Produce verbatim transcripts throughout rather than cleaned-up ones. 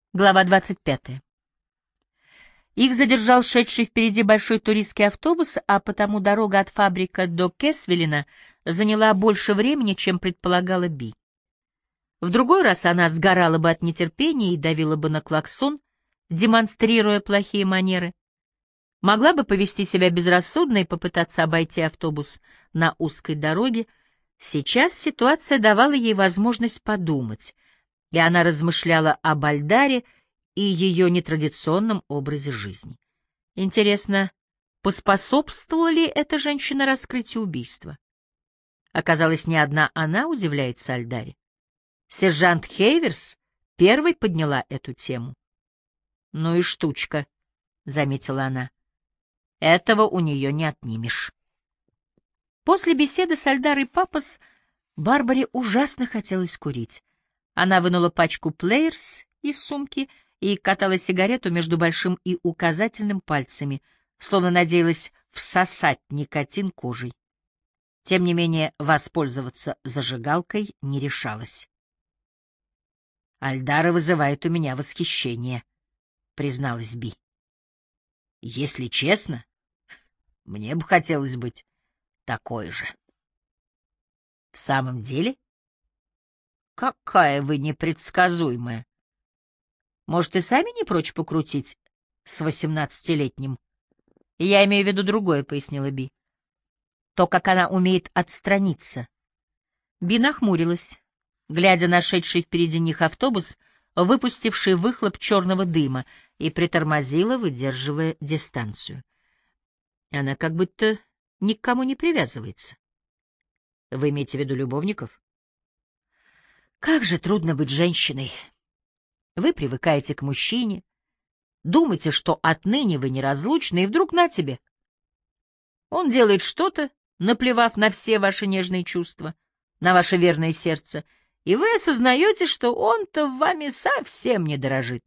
Глава двадцать пятая. Их задержал шедший впереди большой туристский автобус, а потому дорога от фабрика до Кэсвиллина заняла больше времени, чем предполагала Би. В другой раз она сгорала бы от нетерпения и давила бы на клаксон, демонстрируя плохие манеры. Могла бы повести себя безрассудно и попытаться обойти автобус на узкой дороге. Сейчас ситуация давала ей возможность подумать, и она размышляла об Альдаре и ее нетрадиционном образе жизни. Интересно, поспособствовала ли эта женщина раскрытию убийства? Оказалось, не одна она удивляется Альдаре. Сержант Хейверс первой подняла эту тему. «Ну и штучка», — заметила она. «Этого у нее не отнимешь». После беседы с Альдарой Папас Барбаре ужасно хотелось курить. Она вынула пачку Плеерс из сумки и катала сигарету между большим и указательным пальцами, словно надеялась всосать никотин кожей. Тем не менее, воспользоваться зажигалкой не решалась. «Альдара вызывает у меня восхищение», — призналась Би. «Если честно, мне бы хотелось быть такой же». «В самом деле? Какая вы непредсказуемая. Может, и сами не прочь покрутить с восемнадцатилетним?» «Я имею в виду другое», — пояснила Би. «То, как она умеет отстраниться». Би нахмурилась, глядя на шедший впереди них автобус, выпустивший выхлоп черного дыма, и притормозила, выдерживая дистанцию. Она как будто ни к кому не привязывается. Вы имеете в виду любовников? Как же трудно быть женщиной. Вы привыкаете к мужчине, думаете, что отныне вы неразлучны, и вдруг на тебе. Он делает что-то, наплевав на все ваши нежные чувства, на ваше верное сердце, и вы осознаете, что он-то вами совсем не дорожит.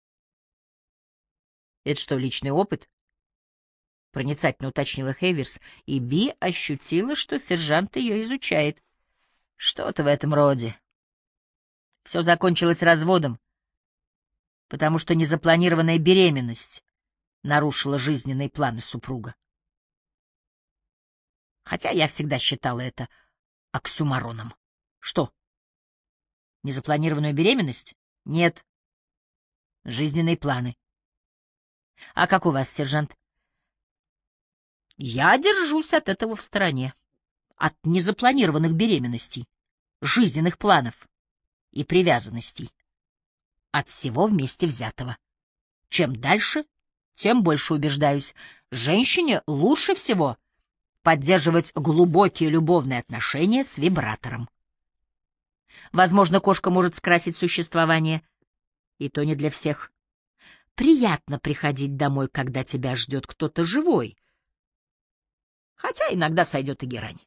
Это что, личный опыт? Проницательно уточнила Хейверс, и Би ощутила, что сержант ее изучает. Что-то в этом роде. Все закончилось разводом, потому что незапланированная беременность нарушила жизненные планы супруга. Хотя я всегда считала это оксюмароном. Что? Незапланированную беременность? Нет. Жизненные планы. А как у вас, сержант? Я держусь от этого в стороне. От незапланированных беременностей, жизненных планов и привязанностей. От всего вместе взятого. Чем дальше, тем больше убеждаюсь. Женщине лучше всего поддерживать глубокие любовные отношения с вибратором. Возможно, кошка может скрасить существование, и то не для всех. Приятно приходить домой, когда тебя ждет кто-то живой, хотя иногда сойдет и герань.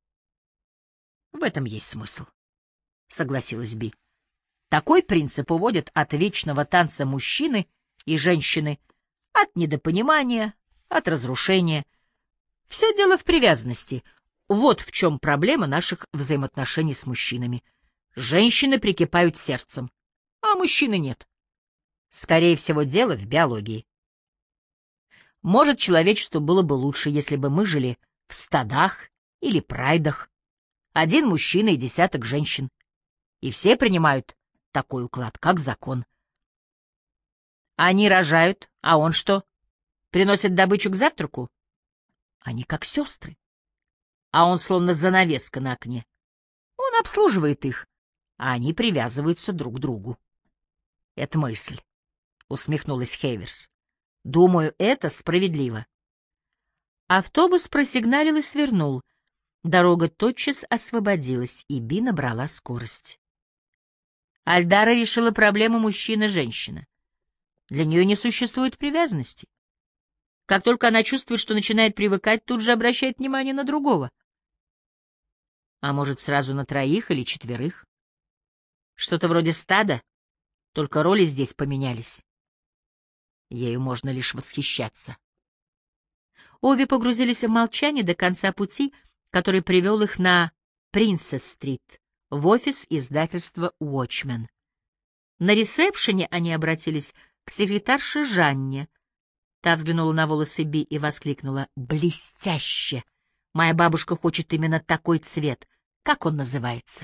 В этом есть смысл, согласилась Би. Такой принцип уводит от вечного танца мужчины и женщины, от недопонимания, от разрушения. Все дело в привязанности. Вот в чем проблема наших взаимоотношений с мужчинами. Женщины прикипают сердцем, а мужчины нет. Скорее всего, дело в биологии. Может, человечеству было бы лучше, если бы мы жили в стадах или прайдах. Один мужчина и десяток женщин. И все принимают такой уклад, как закон. Они рожают, а он что? Приносит добычу к завтраку? Они как сестры. А он словно занавеска на окне. Он обслуживает их, а они привязываются друг к другу. Это мысль, — усмехнулась Хейверс. Думаю, это справедливо. Автобус просигналил и свернул. Дорога тотчас освободилась, и Би набрала скорость. Альдара решила проблему мужчина-женщина. Для нее не существует привязанности. Как только она чувствует, что начинает привыкать, тут же обращает внимание на другого. А может, сразу на троих или четверых? Что-то вроде стада, только роли здесь поменялись. Ею можно лишь восхищаться. Обе погрузились в молчание до конца пути, который привел их на Принцесс-стрит, в офис издательства «Уотчмен». На ресепшене они обратились к секретарше Жанне. Та взглянула на волосы Би и воскликнула: «Блестяще! Моя бабушка хочет именно такой цвет. Как он называется?»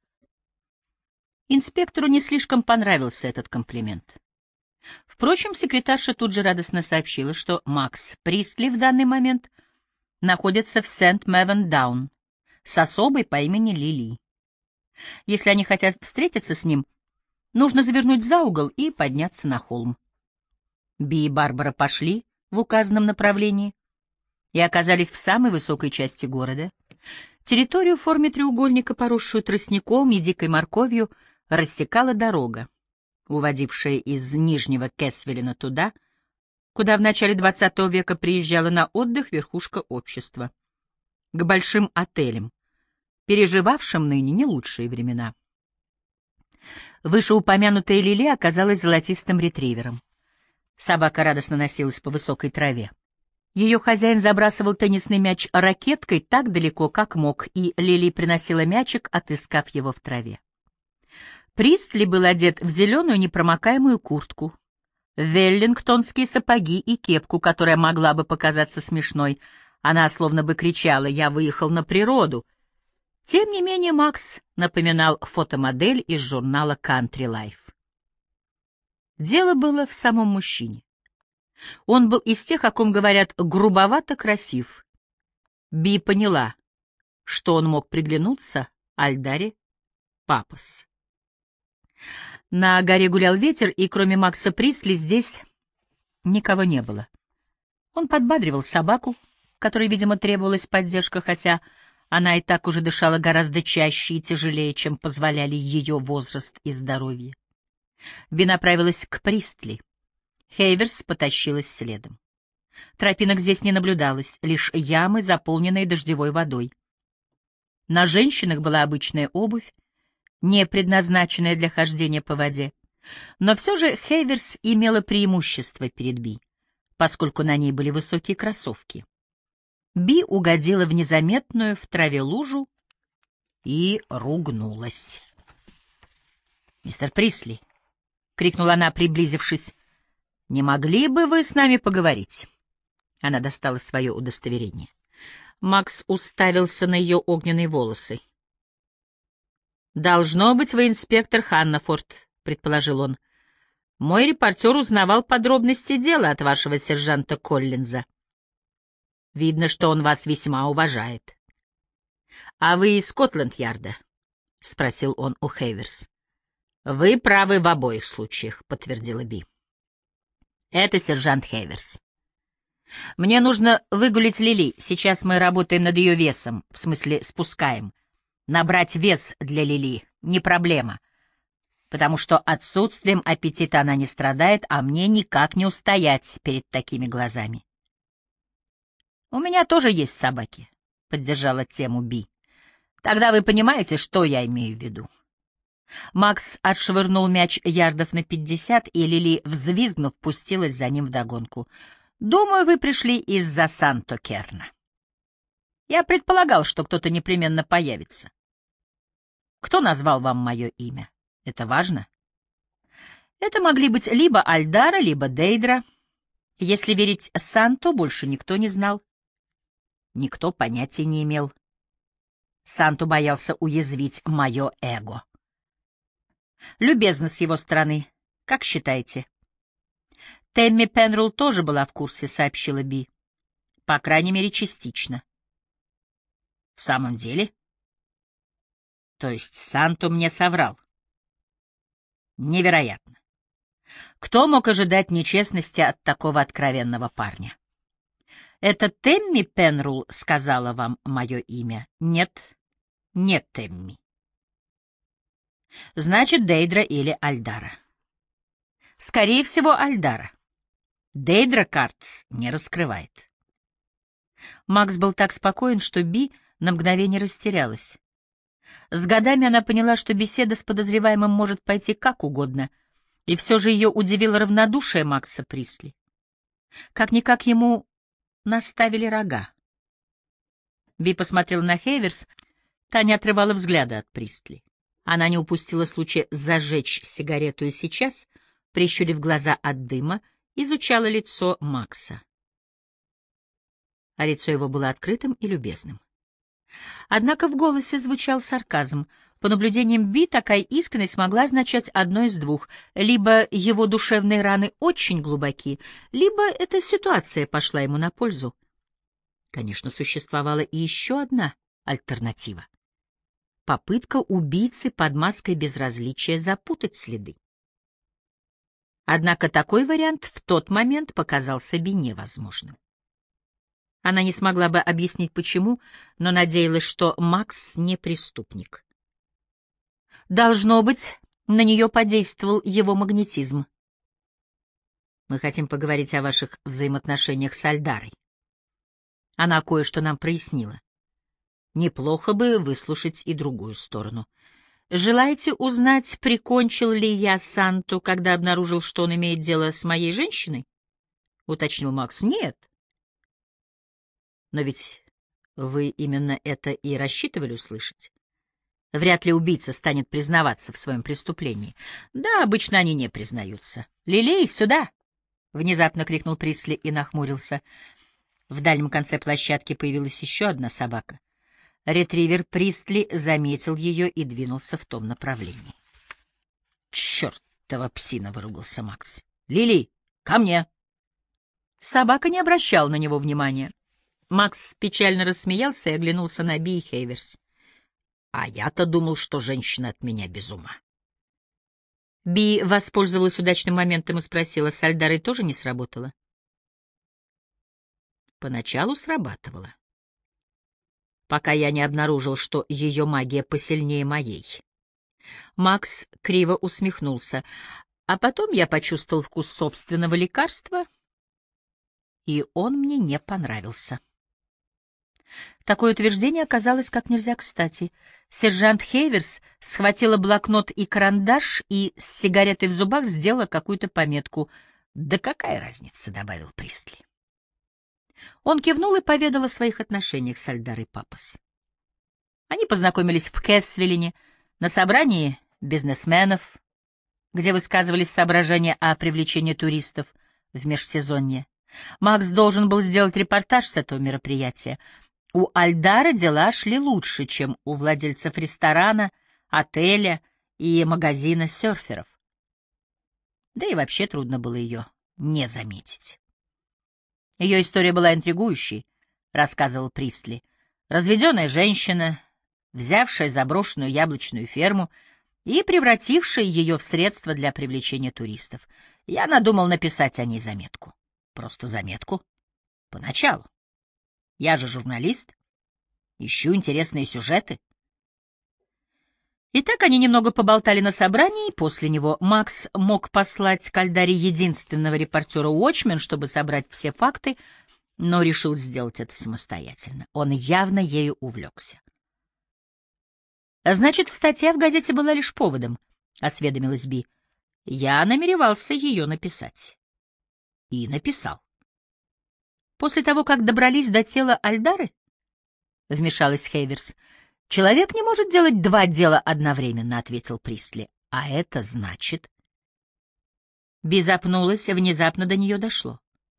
Инспектору не слишком понравился этот комплимент. Впрочем, секретарша тут же радостно сообщила, что Макс Пристли в данный момент находится в Сент-Мэвен-Даун с особой по имени Лили. Если они хотят встретиться с ним, нужно завернуть за угол и подняться на холм. Би и Барбара пошли в указанном направлении и оказались в самой высокой части города. Территорию в форме треугольника, поросшую тростником и дикой морковью, рассекала дорога, уводившая из Нижнего Кэсвиллена туда, куда в начале двадцатого века приезжала на отдых верхушка общества, к большим отелям, переживавшим ныне не лучшие времена. Вышеупомянутая Лили оказалась золотистым ретривером. Собака радостно носилась по высокой траве. Ее хозяин забрасывал теннисный мяч ракеткой так далеко, как мог, и Лили приносила мячик, отыскав его в траве. Пристли был одет в зеленую непромокаемую куртку, веллингтонские сапоги и кепку, которая могла бы показаться смешной. Она словно бы кричала: «Я выехал на природу». Тем не менее, Макс напоминал фотомодель из журнала Country Life. Дело было в самом мужчине. Он был из тех, о ком говорят, грубовато красив. Би поняла, что он мог приглянуться Альдаре Папас. На горе гулял ветер, и кроме Макса Пристли здесь никого не было. Он подбадривал собаку, которой, видимо, требовалась поддержка, хотя она и так уже дышала гораздо чаще и тяжелее, чем позволяли ее возраст и здоровье. Би направилась к Пристли. Хейверс потащилась следом. Тропинок здесь не наблюдалось, лишь ямы, заполненные дождевой водой. На женщинах была обычная обувь, не предназначенная для хождения по воде. Но все же Хейверс имела преимущество перед Би, поскольку на ней были высокие кроссовки. Би угодила в незаметную в траве лужу и ругнулась. «Мистер Присли!» — крикнула она, приблизившись. «Не могли бы вы с нами поговорить?» Она достала свое удостоверение. Макс уставился на ее огненные волосы. «Должно быть, вы инспектор Ханнафорд», — предположил он. «Мой репортер узнавал подробности дела от вашего сержанта Коллинза. Видно, что он вас весьма уважает». «А вы из Скотланд-Ярда?» — спросил он у Хейверс. «Вы правы в обоих случаях», — подтвердила Би. «Это сержант Хейверс. Мне нужно выгулить Лили. Сейчас мы работаем над ее весом, в смысле спускаем. Набрать вес для Лили — не проблема, потому что отсутствием аппетита она не страдает, а мне никак не устоять перед такими глазами». «У меня тоже есть собаки», — поддержала тему Би. «Тогда вы понимаете, что я имею в виду». Макс отшвырнул мяч ярдов на пятьдесят, и Лили, взвизгнув, пустилась за ним вдогонку. «Думаю, вы пришли из-за Санто-Керна. Я предполагал, что кто-то непременно появится. Кто назвал вам мое имя? Это важно?» Это могли быть либо Альдара, либо Дейдра. Если верить Санто, больше никто не знал. Никто понятия не имел. Санто боялся уязвить мое эго. Любезно с его стороны. Как считаете? Тэмми Пенрул тоже была в курсе, сообщила Би. По крайней мере, частично. В самом деле? То есть Санто мне соврал? Невероятно. Кто мог ожидать нечестности от такого откровенного парня? Это Тэмми Пенрул сказала вам мое имя? Нет, нет Тэмми. Значит, Дейдра или Альдара. Скорее всего, Альдара. Дейдра карт не раскрывает. Макс был так спокоен, что Би на мгновение растерялась. С годами она поняла, что беседа с подозреваемым может пойти как угодно, и все же ее удивило равнодушие Макса Присли. Как-никак ему наставили рога. Би посмотрела на Хейверс, та не отрывала взгляда от Пристли. Она не упустила случая зажечь сигарету и сейчас, прищурив глаза от дыма, изучала лицо Макса. А лицо его было открытым и любезным. Однако в голосе звучал сарказм. По наблюдениям Би, такая искренность могла означать одно из двух. Либо его душевные раны очень глубоки, либо эта ситуация пошла ему на пользу. Конечно, существовала и еще одна альтернатива. Попытка убийцы под маской безразличия запутать следы. Однако такой вариант в тот момент показался Би невозможным. Она не смогла бы объяснить, почему, но надеялась, что Макс не преступник. Должно быть, на нее подействовал его магнетизм. Мы хотим поговорить о ваших взаимоотношениях с Альдарой. Она кое-что нам прояснила. Неплохо бы выслушать и другую сторону. Желаете узнать, прикончил ли я Санту, когда обнаружил, что он имеет дело с моей женщиной? — уточнил Макс. — Нет. Но ведь вы именно это и рассчитывали услышать. Вряд ли убийца станет признаваться в своем преступлении. Да, обычно они не признаются. — Лилей, сюда! — внезапно крикнул Присли и нахмурился. В дальнем конце площадки появилась еще одна собака. Ретривер Пристли заметил ее и двинулся в том направлении. — Чертова псина! — выругался Макс. — Лили, ко мне! Собака не обращала на него внимания. Макс печально рассмеялся и оглянулся на Би и Хейверс. — А я-то думал, что женщина от меня без ума. Би воспользовалась удачным моментом и спросила, с Альдарой тоже не сработало? Поначалу срабатывала, пока я не обнаружил, что ее магия посильнее моей. Макс криво усмехнулся, а потом я почувствовал вкус собственного лекарства, и он мне не понравился. Такое утверждение оказалось как нельзя кстати. Сержант Хейверс схватила блокнот и карандаш и с сигаретой в зубах сделала какую-то пометку. «Да какая разница?» — добавил Пристли. Он кивнул и поведал о своих отношениях с Альдарой Папас. Они познакомились в Кэссвиллине на собрании бизнесменов, где высказывались соображения о привлечении туристов в межсезонье. Макс должен был сделать репортаж с этого мероприятия. У Альдары дела шли лучше, чем у владельцев ресторана, отеля и магазина серферов. Да и вообще трудно было ее не заметить. Ее история была интригующей, — рассказывал Пристли. Разведенная женщина, взявшая заброшенную яблочную ферму и превратившая ее в средство для привлечения туристов. Я надумал написать о ней заметку. Просто заметку. Поначалу. Я же журналист. Ищу интересные сюжеты. И так они немного поболтали на собрании, и после него Макс мог послать к Альдаре единственного репортера Уотчмен, чтобы собрать все факты, но решил сделать это самостоятельно. Он явно ею увлекся. «Значит, статья в газете была лишь поводом», — осведомилась Би. «Я намеревался ее написать». И написал. «После того, как добрались до тела Альдары?» — вмешалась Хейверс. «Человек не может делать два дела одновременно», — ответил Пристли. «А это значит...» Би запнулась, внезапно до нее дошло.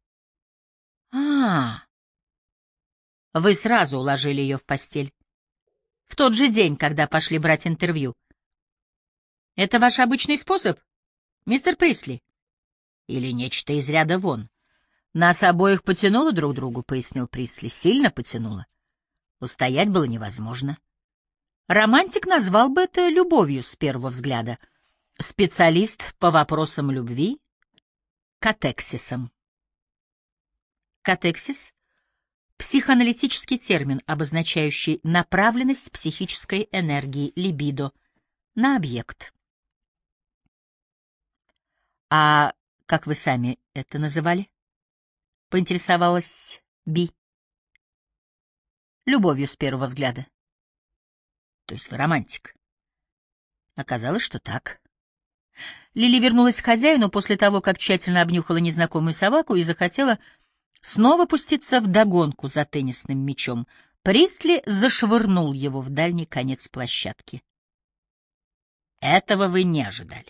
«А, вы сразу уложили ее в постель. В тот же день, когда пошли брать интервью. Это ваш обычный способ, мистер Присли? Или нечто из ряда вон? Нас обоих потянуло друг к другу», — пояснил Присли. «Сильно потянуло. Устоять было невозможно. Романтик назвал бы это любовью с первого взгляда. Специалист по вопросам любви — катексисом». Катексис — психоаналитический термин, обозначающий направленность психической энергии, либидо, на объект. «А как вы сами это называли?» — поинтересовалась Би. «Любовью с первого взгляда». «То есть вы романтик?» Оказалось, что так. Лили вернулась к хозяину после того, как тщательно обнюхала незнакомую собаку и захотела снова пуститься в догонку за теннисным мячом. Пристли зашвырнул его в дальний конец площадки. Этого вы не ожидали.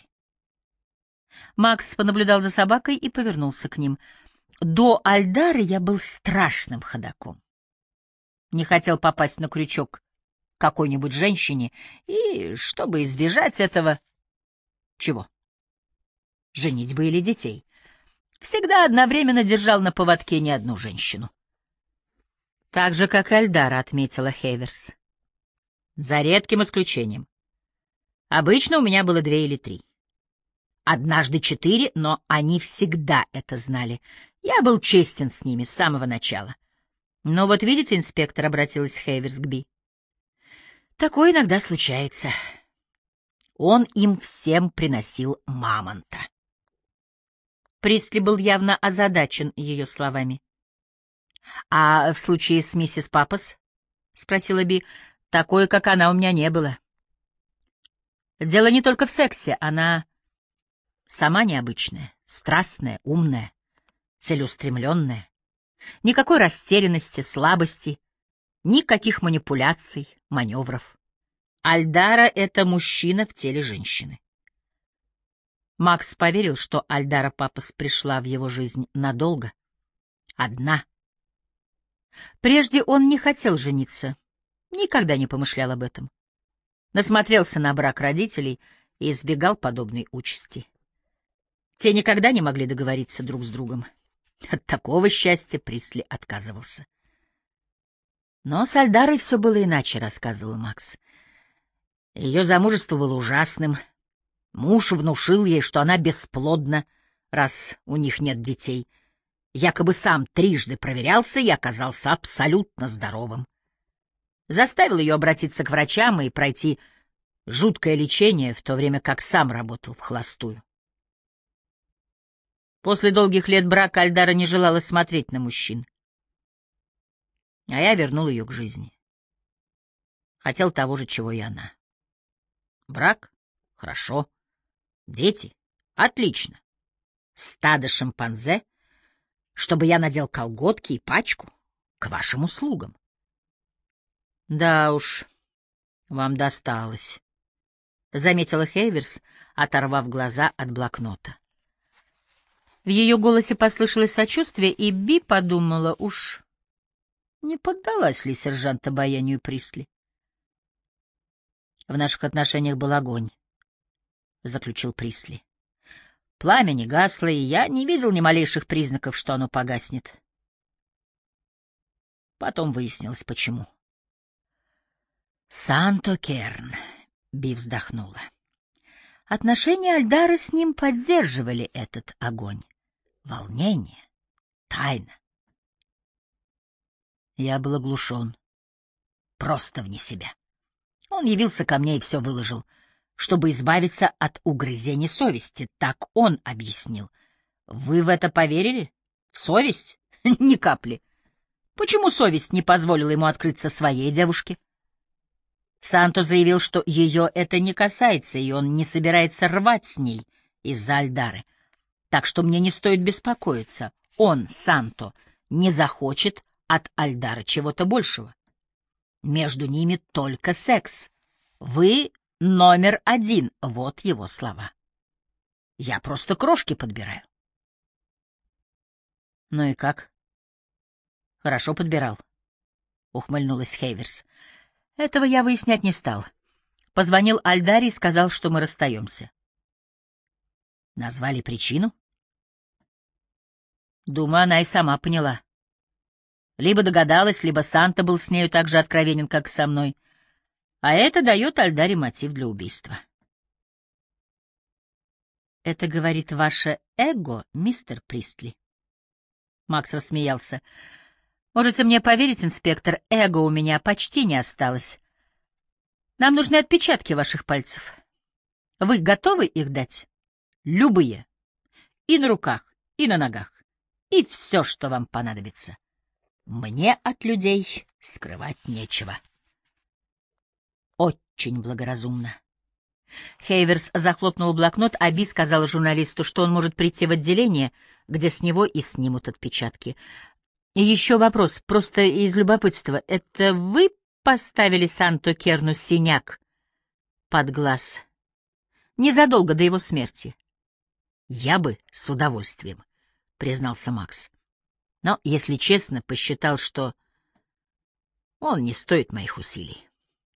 Макс понаблюдал за собакой и повернулся к ним. До Альдары я был страшным ходоком. Не хотел попасть на крючок какой-нибудь женщине, и, чтобы избежать этого... Чего? Женитьбы или детей? Всегда одновременно держал на поводке не одну женщину. Так же, как и Альдара, отметила Хейверс. За редким исключением. Обычно у меня было две или три. Однажды четыре, но они всегда это знали. Я был честен с ними с самого начала. Но вот видите, инспектор, — обратилась Хейверс к Би, — такое иногда случается. Он им всем приносил мамонта. Присли был явно озадачен ее словами. — А в случае с миссис Папас? — спросила Би. — Такое, как она, у меня не было. Дело не только в сексе, она сама необычная, страстная, умная, целеустремленная. Никакой растерянности, слабости, никаких манипуляций, маневров. Альдара — это мужчина в теле женщины. Макс поверил, что Альдара Папас пришла в его жизнь надолго, одна. Прежде он не хотел жениться, никогда не помышлял об этом. Насмотрелся на брак родителей и избегал подобной участи. Те никогда не могли договориться друг с другом. От такого счастья Присли отказывался. Но с Альдарой все было иначе, — рассказывал Макс. Ее замужество было ужасным. Муж внушил ей, что она бесплодна, раз у них нет детей. Якобы сам трижды проверялся и оказался абсолютно здоровым. Заставил ее обратиться к врачам и пройти жуткое лечение, в то время как сам работал вхолостую. После долгих лет брака Альдара не желала смотреть на мужчин. А я вернул ее к жизни. Хотел того же, чего и она. Брак? Хорошо. Дети? Отлично. Стадо шимпанзе? Чтобы я надел колготки и пачку? К вашим услугам. Да уж, вам досталось, — заметила Хейверс, оторвав глаза от блокнота. В ее голосе послышалось сочувствие, и Би подумала, уж не поддалась ли сержант обаянию Присли. В наших отношениях был огонь, — заключил Присли. Пламя не гасло, и я не видел ни малейших признаков, что оно погаснет. Потом выяснилось, почему. Санто Керн, — Би вздохнула. Отношения Альдары с ним поддерживали этот огонь. Волнение, тайна. Я был оглушен, просто вне себя. Он явился ко мне и все выложил, чтобы избавиться от угрызений совести. Так он объяснил. Вы в это поверили? В совесть? Ни капли. Почему совесть не позволила ему открыться своей девушке? Санто заявил, что ее это не касается, и он не собирается рвать с ней из-за Альдары. Так что мне не стоит беспокоиться. Он, Санто, не захочет от Альдары чего-то большего. Между ними только секс. Вы номер один, вот его слова. Я просто крошки подбираю. Ну и как? Хорошо подбирал, ухмыльнулась Хейверс. Этого я выяснять не стал. Позвонил Альдаре и сказал, что мы расстаемся. Назвали причину? Думаю, она и сама поняла. Либо догадалась, либо Санта был с нею так же откровенен, как со мной. А это дает Альдаре мотив для убийства. Это говорит ваше эго, мистер Пристли. Макс рассмеялся. Можете мне поверить, инспектор, эго у меня почти не осталось. Нам нужны отпечатки ваших пальцев. Вы готовы их дать? Любые. И на руках, и на ногах. И все, что вам понадобится. Мне от людей скрывать нечего. Очень благоразумно. Хейверс захлопнул блокнот, а Би сказала журналисту, что он может прийти в отделение, где с него и снимут отпечатки. И еще вопрос, просто из любопытства. Это вы поставили Санто Керну синяк под глаз незадолго до его смерти. Я бы с удовольствием, признался Макс. Но, если честно, посчитал, что он не стоит моих усилий.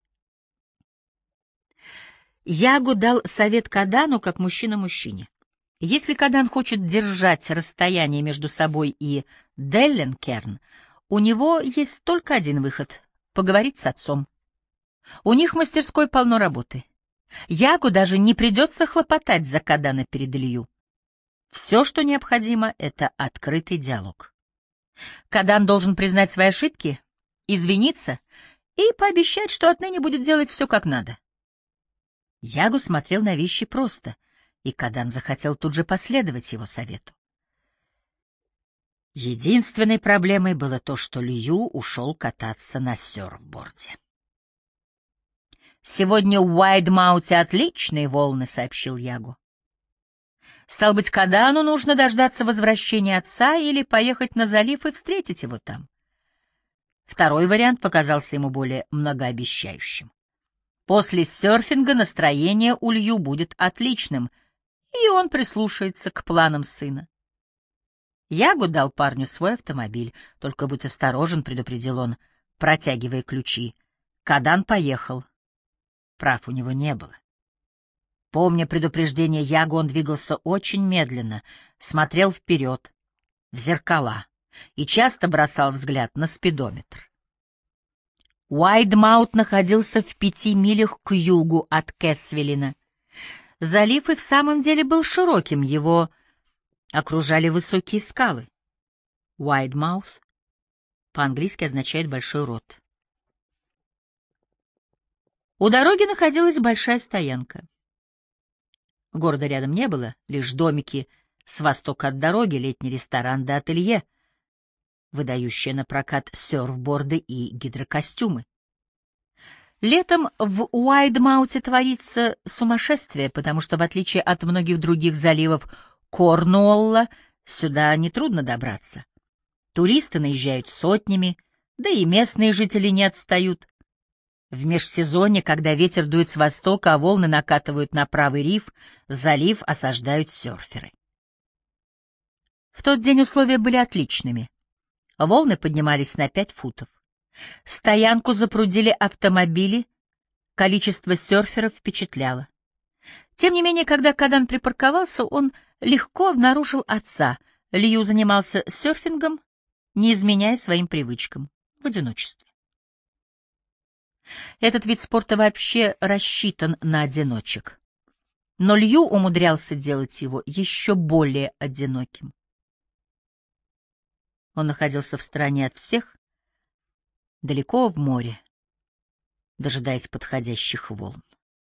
Ягу дал совет Кадану как мужчина мужчине. Если Кадан хочет держать расстояние между собой и Делленкерн, у него есть только один выход — поговорить с отцом. У них в мастерской полно работы. Ягу даже не придется хлопотать за Кадана перед Илью. Все, что необходимо, — это открытый диалог. Кадан должен признать свои ошибки, извиниться и пообещать, что отныне будет делать все как надо. Ягу смотрел на вещи просто, и Кадан захотел тут же последовать его совету. Единственной проблемой было то, что Лью ушел кататься на сёрфборде. «Сегодня в Уайдмауте отличные волны», — сообщил Ягу. «Стал быть, Кадану нужно дождаться возвращения отца или поехать на залив и встретить его там». Второй вариант показался ему более многообещающим. После серфинга настроение у Лью будет отличным, и он прислушается к планам сына. Ягу дал парню свой автомобиль. «Только будь осторожен», — предупредил он, протягивая ключи. Кадан поехал. Прав у него не было. Помня предупреждение Ягу, он двигался очень медленно, смотрел вперед, в зеркала, и часто бросал взгляд на спидометр. Уайдмаут находился в пяти милях к югу от Кэссвиллина. Залив и в самом деле был широким, его окружали высокие скалы. Уайдмаут по-английски означает «большой рот». У дороги находилась большая стоянка. Города рядом не было, лишь домики с востока от дороги, летний ресторан да ателье, выдающие на прокат сёрфборды и гидрокостюмы. Летом в Уайдмауте творится сумасшествие, потому что, в отличие от многих других заливов Корнуолла, сюда нетрудно добраться. Туристы наезжают сотнями, да и местные жители не отстают. В межсезонье, когда ветер дует с востока, а волны накатывают на правый риф, залив осаждают серферы. В тот день условия были отличными. Волны поднимались на пять футов. Стоянку запрудили автомобили, количество серферов впечатляло. Тем не менее, когда Кадан припарковался, он легко обнаружил отца. Лью занимался серфингом, не изменяя своим привычкам, в одиночестве. Этот вид спорта вообще рассчитан на одиночек. Но Лью умудрялся делать его еще более одиноким. Он находился в стороне от всех, далеко в море, дожидаясь подходящих волн.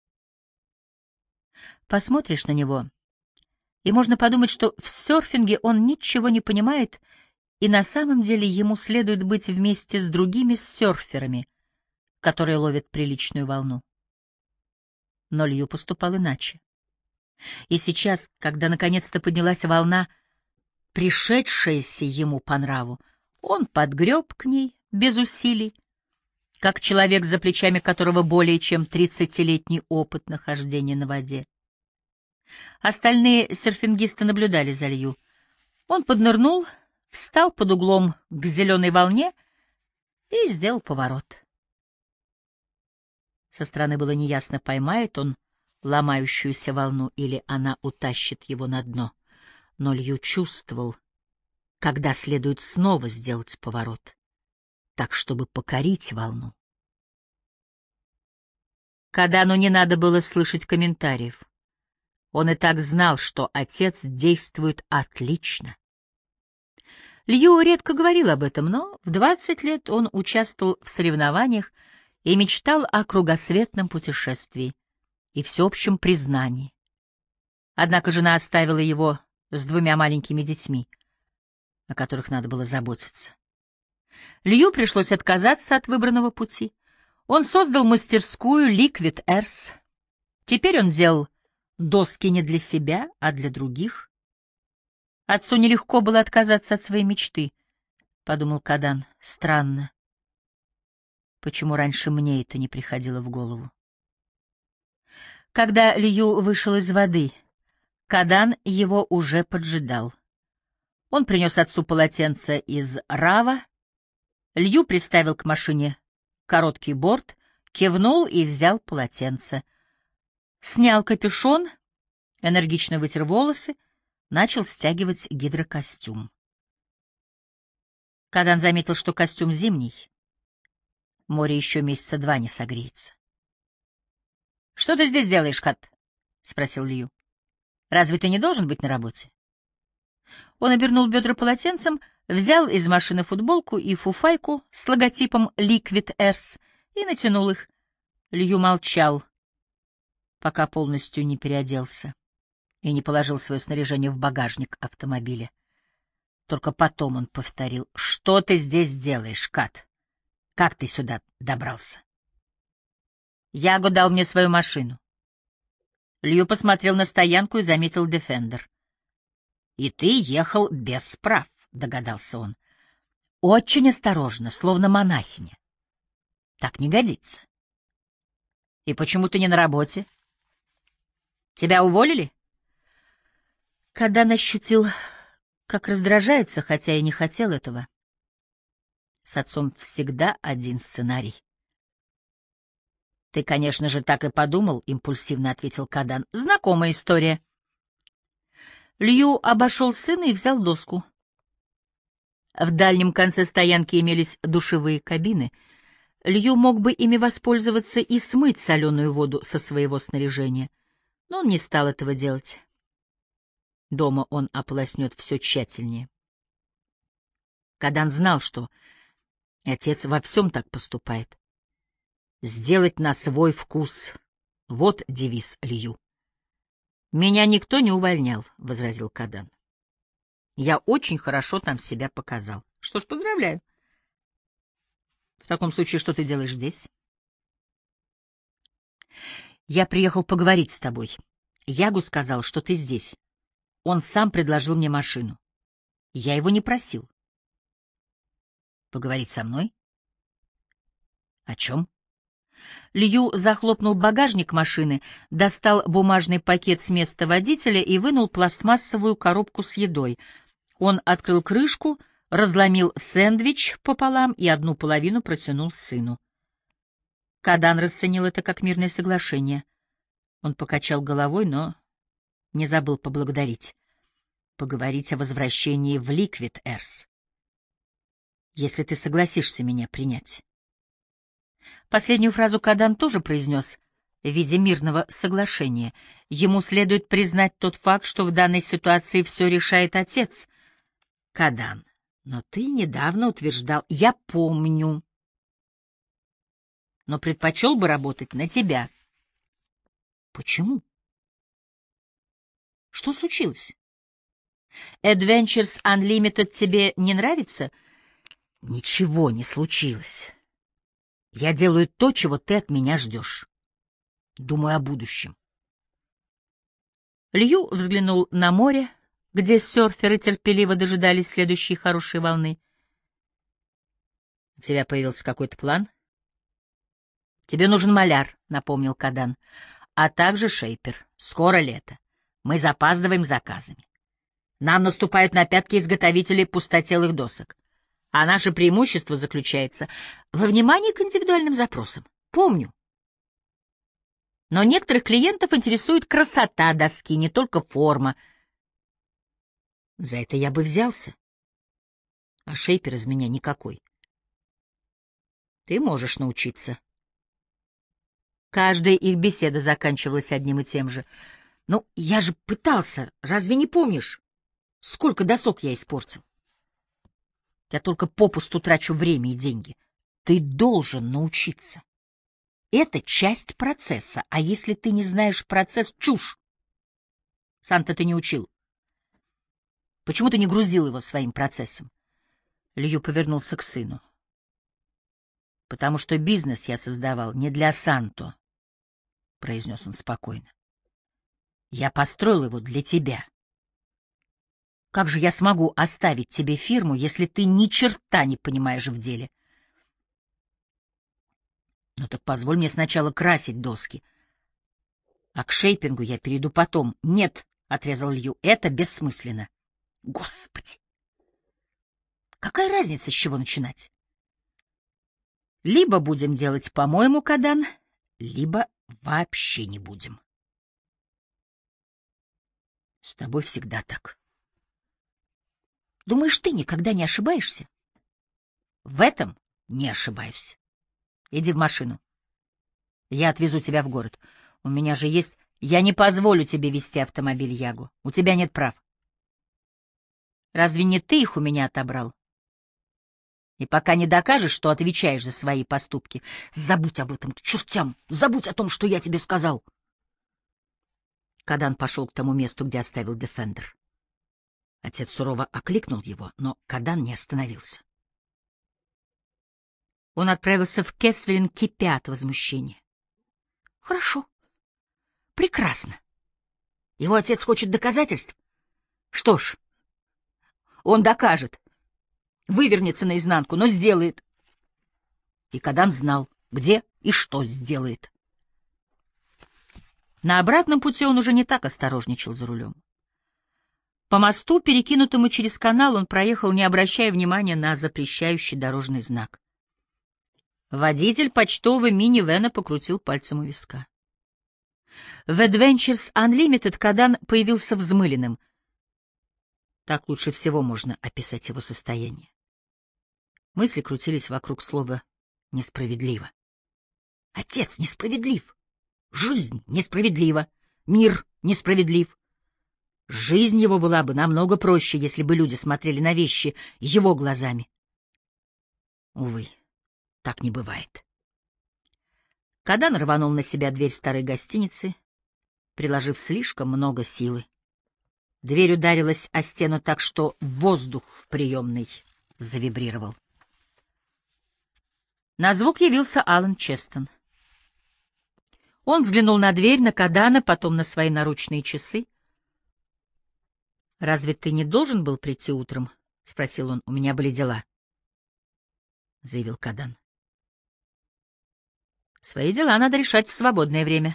Посмотришь на него, и можно подумать, что в серфинге он ничего не понимает, и на самом деле ему следует быть вместе с другими серферами, которые ловят приличную волну. Но Лью поступал иначе. И сейчас, когда наконец-то поднялась волна, пришедшаяся ему по нраву, он подгреб к ней без усилий, как человек, за плечами которого более чем тридцатилетний опыт нахождения на воде. Остальные серфингисты наблюдали за Лью. Он поднырнул, встал под углом к зеленой волне и сделал поворот. Со стороны было неясно, поймает он ломающуюся волну или она утащит его на дно. Но Лью чувствовал, когда следует снова сделать поворот, так, чтобы покорить волну. Кадану не надо было слышать комментариев. Он и так знал, что отец действует отлично. Лью редко говорил об этом, но в двадцать лет он участвовал в соревнованиях и мечтал о кругосветном путешествии и всеобщем признании. Однако жена оставила его с двумя маленькими детьми, о которых надо было заботиться. Лью пришлось отказаться от выбранного пути. Он создал мастерскую Liquid Earth. Теперь он делал доски не для себя, а для других. Отцу нелегко было отказаться от своей мечты, — подумал Кадан. Странно. Почему раньше мне это не приходило в голову? Когда Лью вышел из воды, Кадан его уже поджидал. Он принес отцу полотенце из рава, Лью приставил к машине короткий борт, кивнул и взял полотенце. Снял капюшон, энергично вытер волосы, начал стягивать гидрокостюм. Кадан заметил, что костюм зимний. Море еще месяца два не согреется. — Что ты здесь делаешь, Кат? — спросил Лью. — Разве ты не должен быть на работе? Он обернул бедра полотенцем, взял из машины футболку и фуфайку с логотипом Liquid Earth и натянул их. Лью молчал, пока полностью не переоделся и не положил свое снаряжение в багажник автомобиля. Только потом он повторил: «Что ты здесь делаешь, Кат? Как ты сюда добрался?» Яго дал мне свою машину. Лью посмотрел на стоянку и заметил Defender. «И ты ехал без прав», — догадался он. «Очень осторожно, словно монахиня. Так не годится». «И почему ты не на работе? Тебя уволили?» Кадан ощутил, как раздражается, хотя и не хотел этого. С отцом всегда один сценарий. «Ты, конечно же, так и подумал», — импульсивно ответил Кадан. «Знакомая история». Лью обошел сына и взял доску. В дальнем конце стоянки имелись душевые кабины. Лью мог бы ими воспользоваться и смыть соленую воду со своего снаряжения, но он не стал этого делать. Дома он ополоснет все тщательнее. Кадан знал, что отец во всем так поступает. «Сделать на свой вкус» — вот девиз Лью. «Меня никто не увольнял», — возразил Кадан. «Я очень хорошо там себя показал. Что ж, поздравляю. В таком случае, что ты делаешь здесь?» «Я приехал поговорить с тобой. Ягу сказал, что ты здесь. Он сам предложил мне машину. Я его не просил». «Поговорить со мной? О чем?» Лью захлопнул багажник машины, достал бумажный пакет с места водителя и вынул пластмассовую коробку с едой. Он открыл крышку, разломил сэндвич пополам и одну половину протянул сыну. Кадан расценил это как мирное соглашение. Он покачал головой, но не забыл поблагодарить. Поговорить о возвращении в Liquid Earth. Если ты согласишься меня принять. Последнюю фразу Кадан тоже произнес в виде мирного соглашения. Ему следует признать тот факт, что в данной ситуации все решает отец. Кадан, но ты недавно утверждал... Я помню. Но предпочел бы работать на тебя. Почему? Что случилось? Adventures Unlimited тебе не нравится? Ничего не случилось. Я делаю то, чего ты от меня ждешь. Думаю о будущем. Лью взглянул на море, где серферы терпеливо дожидались следующей хорошей волны. — У тебя появился какой-то план? — Тебе нужен маляр, — напомнил Кадан, — а также шейпер. Скоро лето. Мы запаздываем с заказами. Нам наступают на пятки изготовители пустотелых досок. А наше преимущество заключается во внимании к индивидуальным запросам. Помню. Но некоторых клиентов интересует красота доски, не только форма. За это я бы взялся. А шейпер из меня никакой. Ты можешь научиться. Каждая их беседа заканчивалась одним и тем же. Ну, я же пытался, разве не помнишь, сколько досок я испортил? Я только попусту трачу время и деньги. Ты должен научиться. Это часть процесса, а если ты не знаешь процесс — чушь. Сам-то ты не учил. Почему ты не грузил его своим процессом? Лью повернулся к сыну. Потому что бизнес я создавал не для Санто, произнес он спокойно. Я построил его для тебя. Как же я смогу оставить тебе фирму, если ты ни черта не понимаешь в деле? Ну так позволь мне сначала красить доски. А к шейпингу я перейду потом. Нет, — отрезал Лью, — это бессмысленно. Господи! Какая разница, с чего начинать? Либо будем делать по-моему, Кадан, либо вообще не будем. С тобой всегда так. Думаешь, ты никогда не ошибаешься? В этом не ошибаюсь. Иди в машину. Я отвезу тебя в город. У меня же есть... Я не позволю тебе вести автомобиль, Ягу. У тебя нет прав. Разве не ты их у меня отобрал? И пока не докажешь, что отвечаешь за свои поступки, забудь об этом к чертям, забудь о том, что я тебе сказал. Кадан пошел к тому месту, где оставил Дефендер. Отец сурово окликнул его, но Кадан не остановился. Он отправился в Кесвелин, кипя от возмущения. Хорошо. Прекрасно. Его отец хочет доказательств? Что ж, он докажет. Вывернется наизнанку, но сделает. И Кадан знал, где и что сделает. На обратном пути он уже не так осторожничал за рулем. По мосту, перекинутому через канал, он проехал, не обращая внимания на запрещающий дорожный знак. Водитель почтового минивэна покрутил пальцем у виска. В Adventures Unlimited Кадан появился взмыленным. Так лучше всего можно описать его состояние. Мысли крутились вокруг слова «несправедливо». Отец несправедлив. Жизнь несправедлива. Мир несправедлив. Жизнь его была бы намного проще, если бы люди смотрели на вещи его глазами. Увы, так не бывает. Кадан рванул на себя дверь старой гостиницы, приложив слишком много силы. Дверь ударилась о стену так, что воздух в приемной завибрировал. На звук явился Алан Честон. Он взглянул на дверь, на Кадана, потом на свои наручные часы. — Разве ты не должен был прийти утром? — спросил он. — У меня были дела, — заявил Кадан. — Свои дела надо решать в свободное время.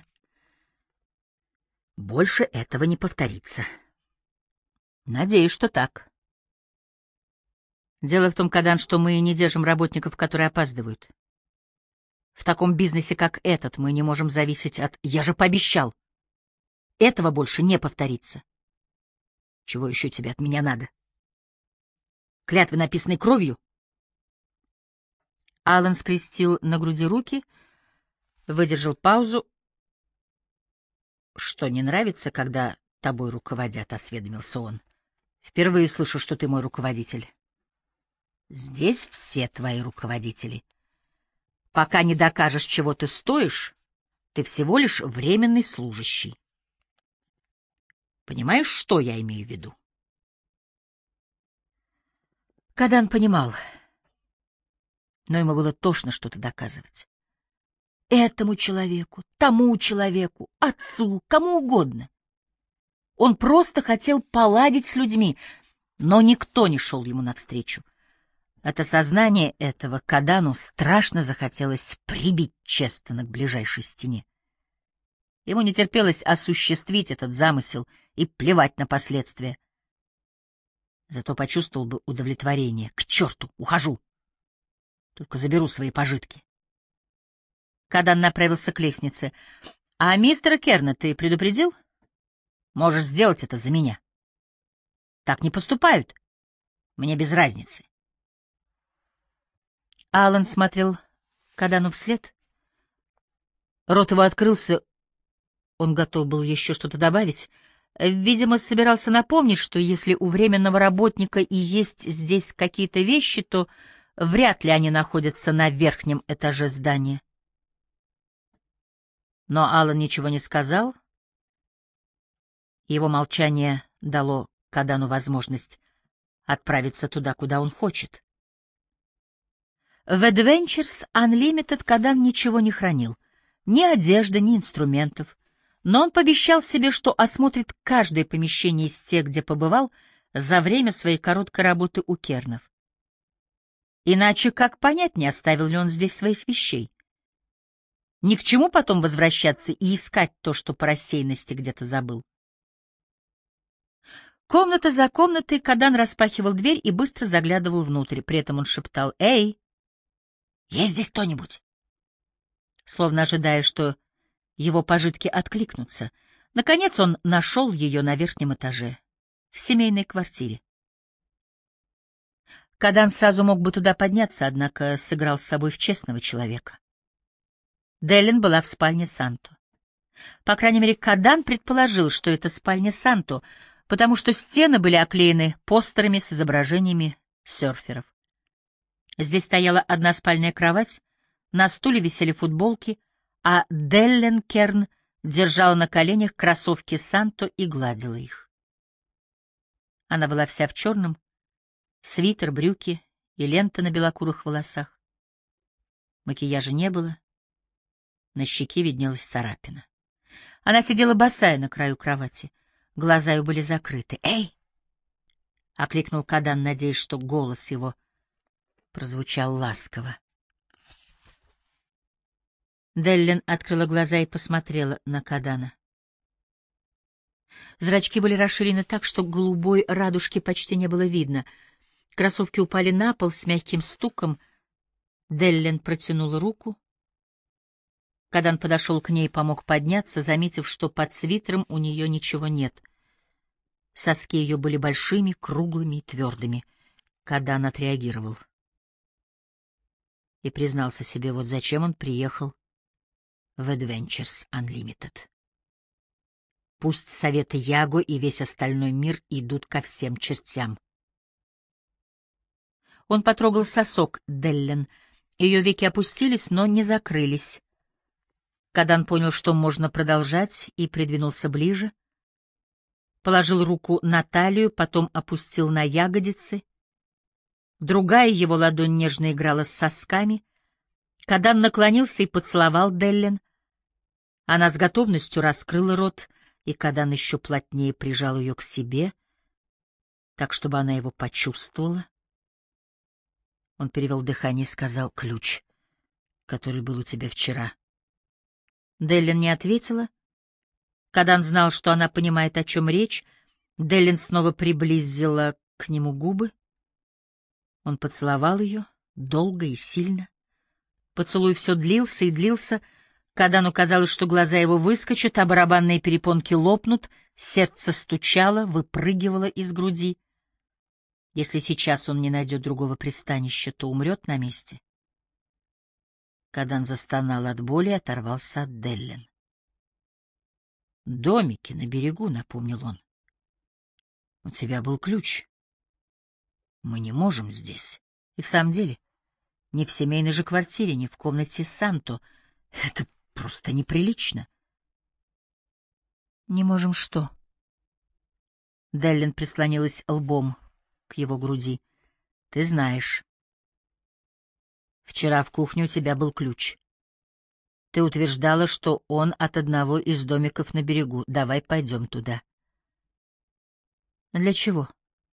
Больше этого не повторится. Надеюсь, что так. Дело в том, Кадан, что мы не держим работников, которые опаздывают. В таком бизнесе, как этот, мы не можем зависеть от... Я же пообещал. Этого больше не повторится. Чего еще тебе от меня надо? Клятвы, написанной кровью? Алан скрестил на груди руки, выдержал паузу. Что, не нравится, когда тобой руководят, — осведомился он. Впервые слышу, что ты мой руководитель. Здесь все твои руководители. Пока не докажешь, чего ты стоишь, ты всего лишь временный служащий. Понимаешь, что я имею в виду? Кадан понимал, но ему было тошно что-то доказывать. Этому человеку, тому человеку, отцу, кому угодно. Он просто хотел поладить с людьми, но никто не шел ему навстречу. От осознания этого Кадану страшно захотелось прибить Честона к ближайшей стене. Ему не терпелось осуществить этот замысел и плевать на последствия. Зато почувствовал бы удовлетворение. К черту, ухожу. Только заберу свои пожитки. Кадан направился к лестнице. — А мистера Керна ты предупредил? Можешь сделать это за меня. Так не поступают. Мне без разницы. Алан смотрел Кадану вслед. Рот его открылся. Он готов был еще что-то добавить. Видимо, собирался напомнить, что если у временного работника и есть здесь какие-то вещи, то вряд ли они находятся на верхнем этаже здания. Но Алан ничего не сказал. Его молчание дало Кадану возможность отправиться туда, куда он хочет. В Adventures Unlimited Кадан ничего не хранил. Ни одежды, ни инструментов. Но он пообещал себе, что осмотрит каждое помещение из тех, где побывал, за время своей короткой работы у Кернов. Иначе как понять, не оставил ли он здесь своих вещей? Ни к чему потом возвращаться и искать то, что по рассеянности где-то забыл. Комната за комнатой Кадан распахивал дверь и быстро заглядывал внутрь. При этом он шептал: «Эй, есть здесь кто-нибудь?» Словно ожидая, что его пожитки откликнутся. Наконец он нашел ее на верхнем этаже, в семейной квартире. Кадан сразу мог бы туда подняться, однако сыграл с собой в честного человека. Деллин была в спальне Санто. По крайней мере, Кадан предположил, что это спальня Санто, потому что стены были оклеены постерами с изображениями серферов. Здесь стояла одна спальная кровать, на стуле висели футболки, а Деллин Керн держала на коленях кроссовки Санто и гладила их. Она была вся в черном, свитер, брюки и лента на белокурых волосах. Макияжа не было, на щеке виднелась царапина. Она сидела босая на краю кровати, глаза ее были закрыты. «Эй!» — окликнул Кадан, надеясь, что голос его прозвучал ласково. Деллин открыла глаза и посмотрела на Кадана. Зрачки были расширены так, что голубой радужки почти не было видно. Кроссовки упали на пол с мягким стуком. Деллин протянула руку. Кадан подошел к ней и помог подняться, заметив, что под свитером у нее ничего нет. Соски ее были большими, круглыми и твердыми. Кадан отреагировал и признался себе, вот зачем он приехал в Adventures Unlimited. Пусть советы Яго и весь остальной мир идут ко всем чертям. Он потрогал сосок Деллин. Ее веки опустились, но не закрылись. Кадан понял, что можно продолжать, и придвинулся ближе. Положил руку на талию, потом опустил на ягодицы. Другая его ладонь нежно играла с сосками. Кадан наклонился и поцеловал Деллин. Она с готовностью раскрыла рот, и Кадан еще плотнее прижал ее к себе, так, чтобы она его почувствовала. Он перевел дыхание и сказал: «Ключ, который был у тебя вчера». Деллин не ответила. Кадан знал, что она понимает, о чем речь. Деллин снова приблизила к нему губы. Он поцеловал ее долго и сильно. Поцелуй все длился и длился. Кадану казалось, что глаза его выскочат, а барабанные перепонки лопнут, сердце стучало, выпрыгивало из груди. Если сейчас он не найдет другого пристанища, то умрет на месте. Кадан застонал от боли и оторвался от Деллин. «Домики на берегу», — напомнил он. «У тебя был ключ. Мы не можем здесь». И в самом деле, ни в семейной же квартире, ни в комнате Санто. Это просто неприлично. «Не можем что?» Деллин прислонилась лбом к его груди. «Ты знаешь. Вчера в кухне у тебя был ключ. Ты утверждала, что он от одного из домиков на берегу. Давай пойдем туда». «Для чего?»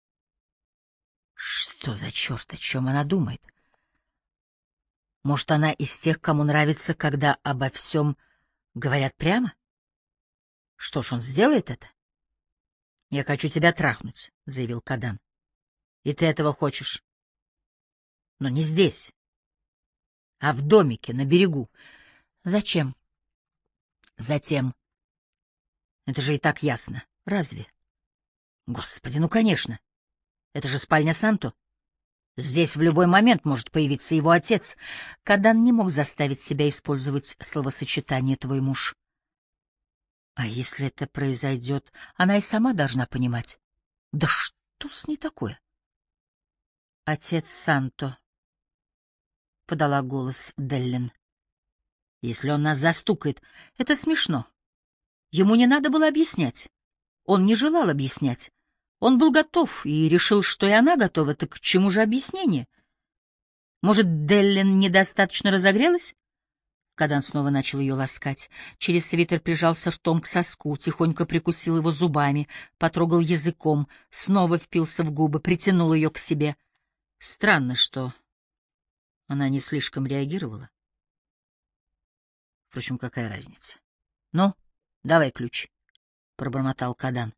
Что за черт, о чем она думает? Может, она из тех, кому нравится, когда обо всем говорят прямо? Что ж, он сделает это. «Я хочу тебя трахнуть», — заявил Кадан. «И ты этого хочешь. Но не здесь, а в домике на берегу». «Зачем?» «Затем. Это же и так ясно. Разве?» «Господи, ну, конечно. Это же спальня Санто. Здесь в любой момент может появиться его отец». Кадан не мог заставить себя использовать словосочетание «твой муж». А если это произойдет, она и сама должна понимать. Да что с ней такое? «Отец Санто», — подала голос Деллин. «Если он нас застукает, это смешно. Ему не надо было объяснять. Он не желал объяснять. Он был готов и решил, что и она готова. Так к чему же объяснение? Может, Деллин недостаточно разогрелась?» Кадан снова начал ее ласкать. Через свитер прижался ртом к соску, тихонько прикусил его зубами, потрогал языком, снова впился в губы, притянул ее к себе. Странно, что она не слишком реагировала. Впрочем, какая разница? — Ну, давай ключ, — пробормотал Кадан.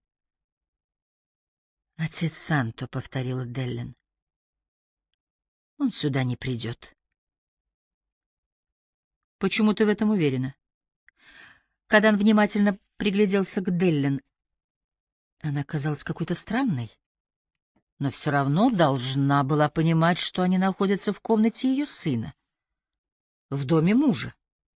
— Отец Санто, — повторила Деллин. — Он сюда не придет. — Почему ты в этом уверена? Кадан внимательно пригляделся к Деллин. Она казалась какой-то странной, но все равно должна была понимать, что они находятся в комнате ее сына, в доме мужа.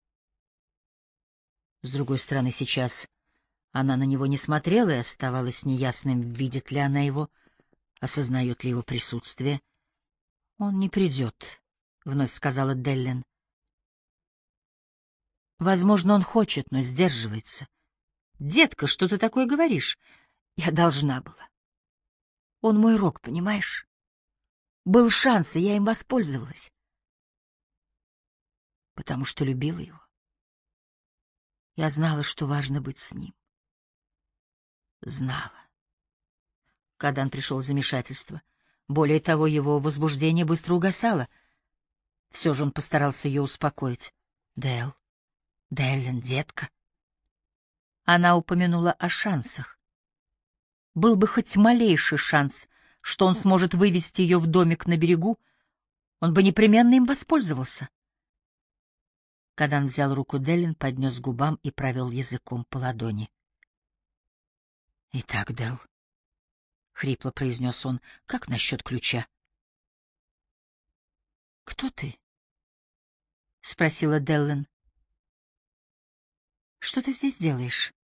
С другой стороны, сейчас она на него не смотрела, и оставалось неясным, видит ли она его, осознает ли его присутствие. — Он не придет, — вновь сказала Деллин. — Возможно, он хочет, но сдерживается. — Детка, что ты такое говоришь? Я должна была. Он мой рок, понимаешь? Был шанс, и я им воспользовалась. Потому что любила его. Я знала, что важно быть с ним. Знала. Кадан пришел в замешательство. Более того, его возбуждение быстро угасало. Все же он постарался ее успокоить. — Дэл, Дэллин, детка. Она упомянула о шансах. Был бы хоть малейший шанс, что он сможет вывести ее в домик на берегу, он бы непременно им воспользовался. Кадан взял руку Деллин, поднес к губам и провел языком по ладони. — Итак, Дэл, — хрипло произнес он, — как насчет ключа? — Кто ты? — спросила Деллин. — Что ты здесь делаешь?